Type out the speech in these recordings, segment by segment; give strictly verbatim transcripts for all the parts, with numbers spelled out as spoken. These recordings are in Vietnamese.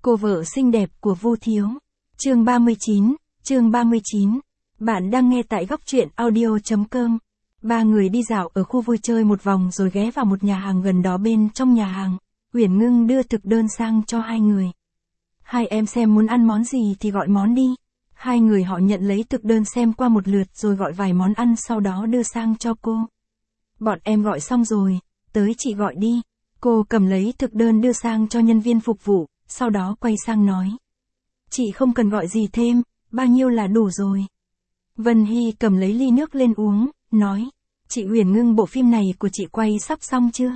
Cô vợ xinh đẹp của Vu Thiếu. Chương ba mươi chín, chương ba mươi chín. Bạn đang nghe tại góc truyện audio chấm com. Ba người đi dạo ở khu vui chơi một vòng rồi ghé vào một nhà hàng gần đó. Bên trong nhà hàng, Uyển Ngưng đưa thực đơn sang cho hai người. Hai em xem muốn ăn món gì thì gọi món đi. Hai người họ nhận lấy thực đơn xem qua một lượt rồi gọi vài món ăn sau đó đưa sang cho cô. Bọn em gọi xong rồi, tới chị gọi đi. Cô cầm lấy thực đơn đưa sang cho nhân viên phục vụ, sau đó quay sang nói. Chị không cần gọi gì thêm, bao nhiêu là đủ rồi. Vân Hy cầm lấy ly nước lên uống, nói. Chị Uyển Ngưng, bộ phim này của chị quay sắp xong chưa?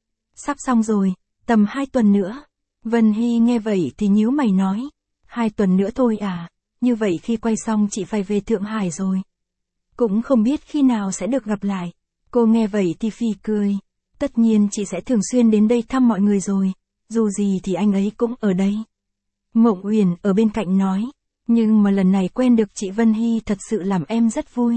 Sắp xong rồi, tầm hai tuần nữa. Vân Hy nghe vậy thì nhíu mày nói. Hai tuần nữa thôi à, như vậy khi quay xong chị phải về Thượng Hải rồi. Cũng không biết khi nào sẽ được gặp lại. Cô nghe vậy thì phì cười. Tất nhiên chị sẽ thường xuyên đến đây thăm mọi người rồi, dù gì thì anh ấy cũng ở đây. Mộng Uyển ở bên cạnh nói, nhưng mà lần này quen được chị Vân Hy thật sự làm em rất vui.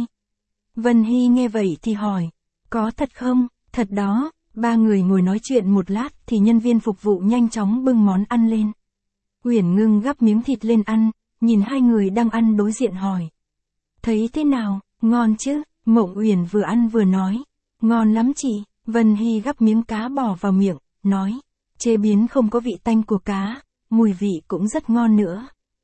Vân Hy nghe vậy thì hỏi, có thật không? Thật đó. Ba người ngồi nói chuyện một lát thì nhân viên phục vụ nhanh chóng bưng món ăn lên. Uyển Ngưng gắp miếng thịt lên ăn, nhìn hai người đang ăn đối diện hỏi. Thấy thế nào, ngon chứ? Mộng Uyển vừa ăn vừa nói, ngon lắm chị. Vân Hy gắp miếng cá bò vào miệng, nói, chế biến không có vị tanh của cá, mùi vị cũng rất ngon nữa.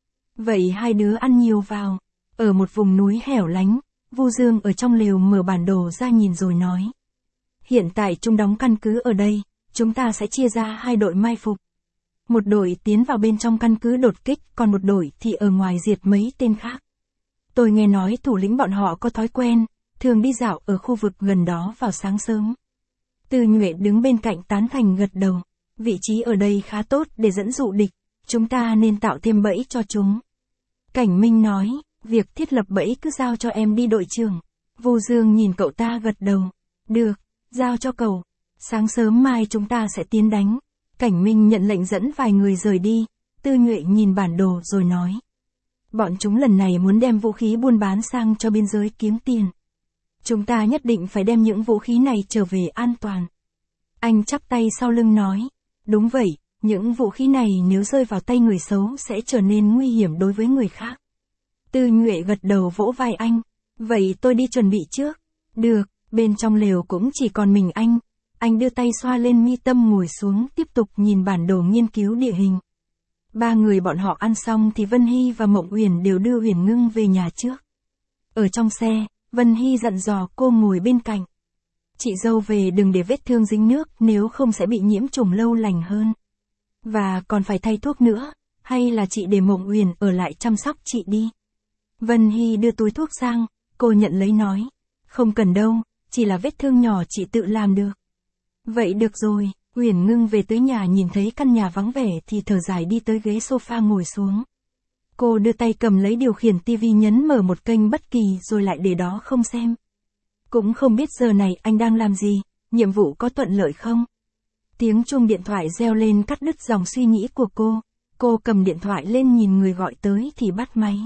Vậy hai đứa ăn nhiều vào. Ở một vùng núi hẻo lánh, Vu Dương ở trong lều mở bản đồ ra nhìn rồi nói. Hiện tại chúng đóng căn cứ ở đây, chúng ta sẽ chia ra hai đội mai phục. Một đội tiến vào bên trong căn cứ đột kích, còn một đội thì ở ngoài diệt mấy tên khác. Tôi nghe nói thủ lĩnh bọn họ có thói quen, thường đi dạo ở khu vực gần đó vào sáng sớm. Từ Nhuệ đứng bên cạnh tán thành gật đầu. Vị trí ở đây khá tốt để dẫn dụ địch, chúng ta nên tạo thêm bẫy cho chúng. Cảnh Minh nói, việc thiết lập bẫy cứ giao cho em đi đội trưởng. Vu Dương nhìn cậu ta gật đầu. Được, giao cho cậu. Sáng sớm mai chúng ta sẽ tiến đánh. Cảnh Minh nhận lệnh dẫn vài người rời đi. Tư Nhuệ nhìn bản đồ rồi nói. Bọn chúng lần này muốn đem vũ khí buôn bán sang cho biên giới kiếm tiền. Chúng ta nhất định phải đem những vũ khí này trở về an toàn. Anh chắp tay sau lưng nói. Đúng vậy, những vũ khí này nếu rơi vào tay người xấu sẽ trở nên nguy hiểm đối với người khác. Tư Nhuệ gật đầu vỗ vai anh. Vậy tôi đi chuẩn bị trước. Được, bên trong lều cũng chỉ còn mình anh. Anh đưa tay xoa lên mi tâm ngồi xuống tiếp tục nhìn bản đồ nghiên cứu địa hình. Ba người bọn họ ăn xong thì Vân Hy và Mộng Uyển đều đưa Uyển Ngưng về nhà trước. Ở trong xe, Vân Hy dặn dò cô ngồi bên cạnh. Chị dâu về đừng để vết thương dính nước, nếu không sẽ bị nhiễm trùng lâu lành hơn. Và còn phải thay thuốc nữa, hay là chị để Mộng Uyển ở lại chăm sóc chị đi. Vân Hy đưa túi thuốc sang, cô nhận lấy nói. Không cần đâu, chỉ là vết thương nhỏ chị tự làm được. Vậy được rồi. Uyển Ngưng về tới nhà nhìn thấy căn nhà vắng vẻ thì thở dài đi tới ghế sofa ngồi xuống. Cô đưa tay cầm lấy điều khiển tivi nhấn mở một kênh bất kỳ rồi lại để đó không xem. Cũng không biết giờ này anh đang làm gì, nhiệm vụ có thuận lợi không? Tiếng chuông điện thoại reo lên cắt đứt dòng suy nghĩ của cô. Cô cầm điện thoại lên nhìn người gọi tới thì bắt máy.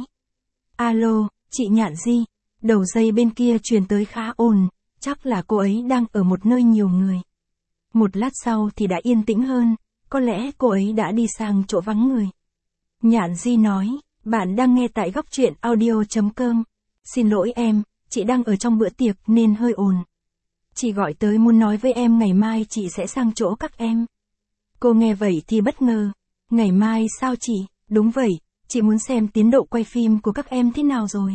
Alo, chị Nhạn Di. Đầu dây bên kia truyền tới khá ồn, chắc là cô ấy đang ở một nơi nhiều người. Một lát sau thì đã yên tĩnh hơn, có lẽ cô ấy đã đi sang chỗ vắng người. Nhạn Di nói, bạn đang nghe tại góc truyện audio chấm com. Xin lỗi em, chị đang ở trong bữa tiệc nên hơi ồn. Chị gọi tới muốn nói với em ngày mai chị sẽ sang chỗ các em. Cô nghe vậy thì bất ngờ. Ngày mai sao chị? Đúng vậy, chị muốn xem tiến độ quay phim của các em thế nào rồi.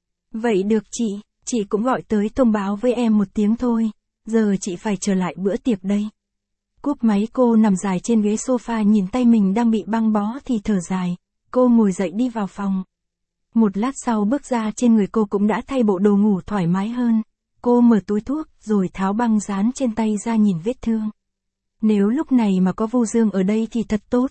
Vậy được chị, chị cũng gọi tới thông báo với em một tiếng thôi. Giờ chị phải trở lại bữa tiệc đây. Cúp máy cô nằm dài trên ghế sofa nhìn tay mình đang bị băng bó thì thở dài. Cô ngồi dậy đi vào phòng. Một lát sau bước ra trên người cô cũng đã thay bộ đồ ngủ thoải mái hơn. Cô mở túi thuốc rồi tháo băng dán trên tay ra nhìn vết thương. Nếu lúc này mà có Vu Dương ở đây thì thật tốt.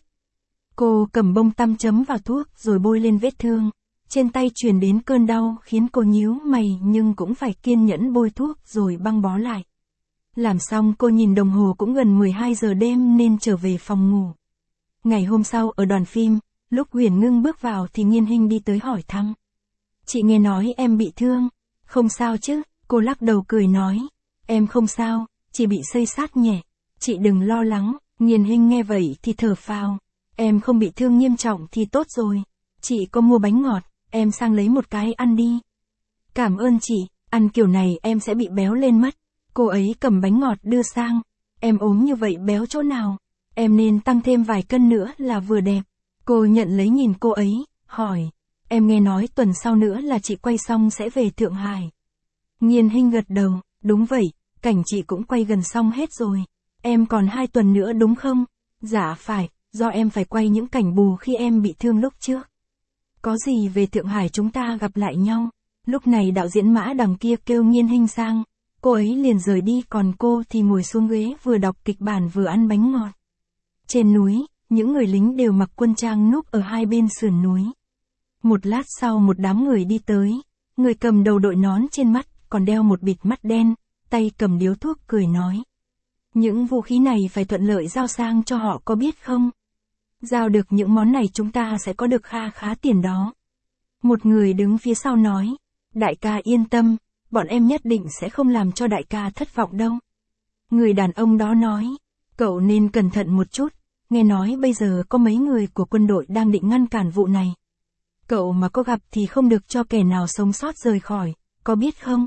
Cô cầm bông tăm chấm vào thuốc rồi bôi lên vết thương. Trên tay truyền đến cơn đau khiến cô nhíu mày nhưng cũng phải kiên nhẫn bôi thuốc rồi băng bó lại. Làm xong cô nhìn đồng hồ cũng gần mười hai giờ đêm nên trở về phòng ngủ. Ngày hôm sau ở đoàn phim, lúc Uyển Ngưng bước vào thì Nghiên Hinh đi tới hỏi thăm. Chị nghe nói em bị thương. Không sao chứ, cô lắc đầu cười nói. Em không sao, chỉ bị xây xát nhẹ. Chị đừng lo lắng. Nghiên Hinh nghe vậy thì thở phào. Em không bị thương nghiêm trọng thì tốt rồi. Chị có mua bánh ngọt, em sang lấy một cái ăn đi. Cảm ơn chị, ăn kiểu này em sẽ bị béo lên mất. Cô ấy cầm bánh ngọt đưa sang. Em ốm như vậy béo chỗ nào? Em nên tăng thêm vài cân nữa là vừa đẹp. Cô nhận lấy nhìn cô ấy, hỏi. Em nghe nói tuần sau nữa là chị quay xong sẽ về Thượng Hải. Nghiên Hinh gật đầu, đúng vậy, cảnh chị cũng quay gần xong hết rồi. Em còn hai tuần nữa đúng không? Dạ phải, do em phải quay những cảnh bù khi em bị thương lúc trước. Có gì về Thượng Hải chúng ta gặp lại nhau. Lúc này đạo diễn Mã đằng kia kêu Nghiên Hinh sang. Cô ấy liền rời đi còn cô thì ngồi xuống ghế vừa đọc kịch bản vừa ăn bánh ngọt. Trên núi, những người lính đều mặc quân trang núp ở hai bên sườn núi. Một lát sau một đám người đi tới. Người cầm đầu đội nón trên mắt, còn đeo một bịt mắt đen, tay cầm điếu thuốc cười nói. Những vũ khí này phải thuận lợi giao sang cho họ có biết không? Giao được những món này chúng ta sẽ có được kha khá tiền đó. Một người đứng phía sau nói. Đại ca yên tâm, bọn em nhất định sẽ không làm cho đại ca thất vọng đâu. Người đàn ông đó nói. Cậu nên cẩn thận một chút, nghe nói bây giờ có mấy người của quân đội đang định ngăn cản vụ này. Cậu mà có gặp thì không được cho kẻ nào sống sót rời khỏi, có biết không?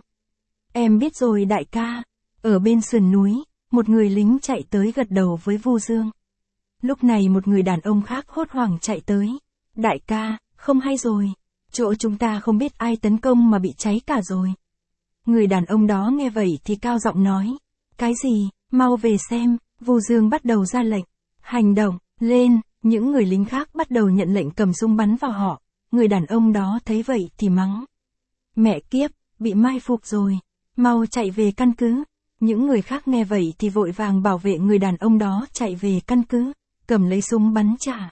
Em biết rồi đại ca. Ở bên sườn núi, một người lính chạy tới gật đầu với Vu Dương. Lúc này một người đàn ông khác hốt hoảng chạy tới. Đại ca, không hay rồi. Chỗ chúng ta không biết ai tấn công mà bị cháy cả rồi. Người đàn ông đó nghe vậy thì cao giọng nói. Cái gì, mau về xem. Vu Dương bắt đầu ra lệnh. Hành động, lên. Những người lính khác bắt đầu nhận lệnh cầm súng bắn vào họ. Người đàn ông đó thấy vậy thì mắng. Mẹ kiếp, bị mai phục rồi. Mau chạy về căn cứ. Những người khác nghe vậy thì vội vàng bảo vệ người đàn ông đó chạy về căn cứ, cầm lấy súng bắn trả.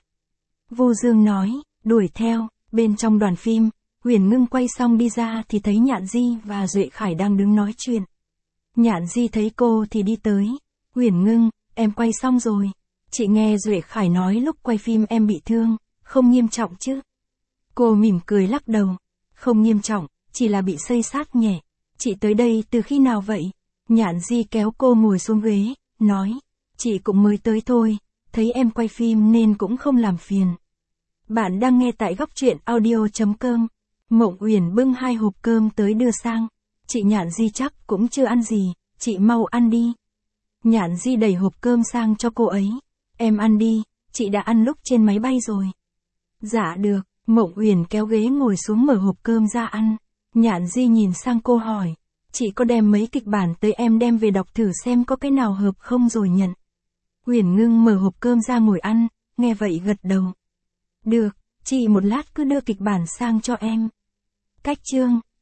Vu Dương nói, đuổi theo. Bên trong đoàn phim, Huyền Ngưng quay xong đi ra thì thấy Nhạn Di và Duệ Khải đang đứng nói chuyện. Nhạn Di thấy cô thì đi tới. Huyền Ngưng, em quay xong rồi. Chị nghe Duệ Khải nói lúc quay phim em bị thương, không nghiêm trọng chứ? Cô mỉm cười lắc đầu. Không nghiêm trọng, chỉ là bị xây xát nhẹ. Chị tới đây từ khi nào vậy? Nhạn Di kéo cô ngồi xuống ghế, nói. Chị cũng mới tới thôi, thấy em quay phim nên cũng không làm phiền. Bạn đang nghe tại góc truyện audio chấm com. Mộng Uyển bưng hai hộp cơm tới đưa sang. Chị Nhạn Di chắc cũng chưa ăn gì, chị mau ăn đi. Nhạn Di đẩy hộp cơm sang cho cô ấy. Em ăn đi, chị đã ăn lúc trên máy bay rồi. Dạ được, Mộng Uyển kéo ghế ngồi xuống mở hộp cơm ra ăn. Nhạn Di nhìn sang cô hỏi. Chị có đem mấy kịch bản tới em đem về đọc thử xem có cái nào hợp không rồi nhận. Huyền Ngưng mở hộp cơm ra ngồi ăn, nghe vậy gật đầu. Được, chị một lát cứ đưa kịch bản sang cho em. Cách chương